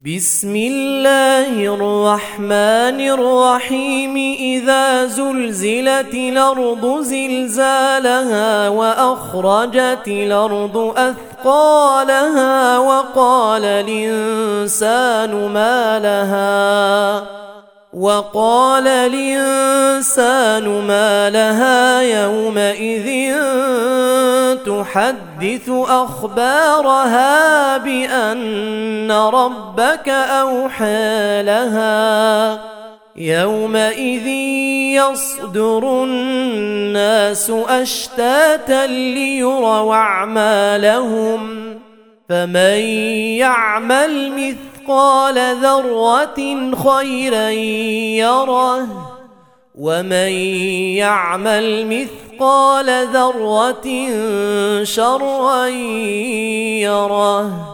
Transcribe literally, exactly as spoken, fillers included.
بسم الله الرحمن الرحيم إذا زلزلت الأرض زلزالها وأخرجت الأرض أثقالها وقال الإنسان ما لها وقال الإنسان ما لها يومئذ تحدث أخبارها بأن ربك أوحى لها يومئذ يصدر الناس أشتاتا ليروا أعمالهم فمن يعمل مثقال ذرة خيرا يره ومن يعمل مثقال ذرة شرا يره.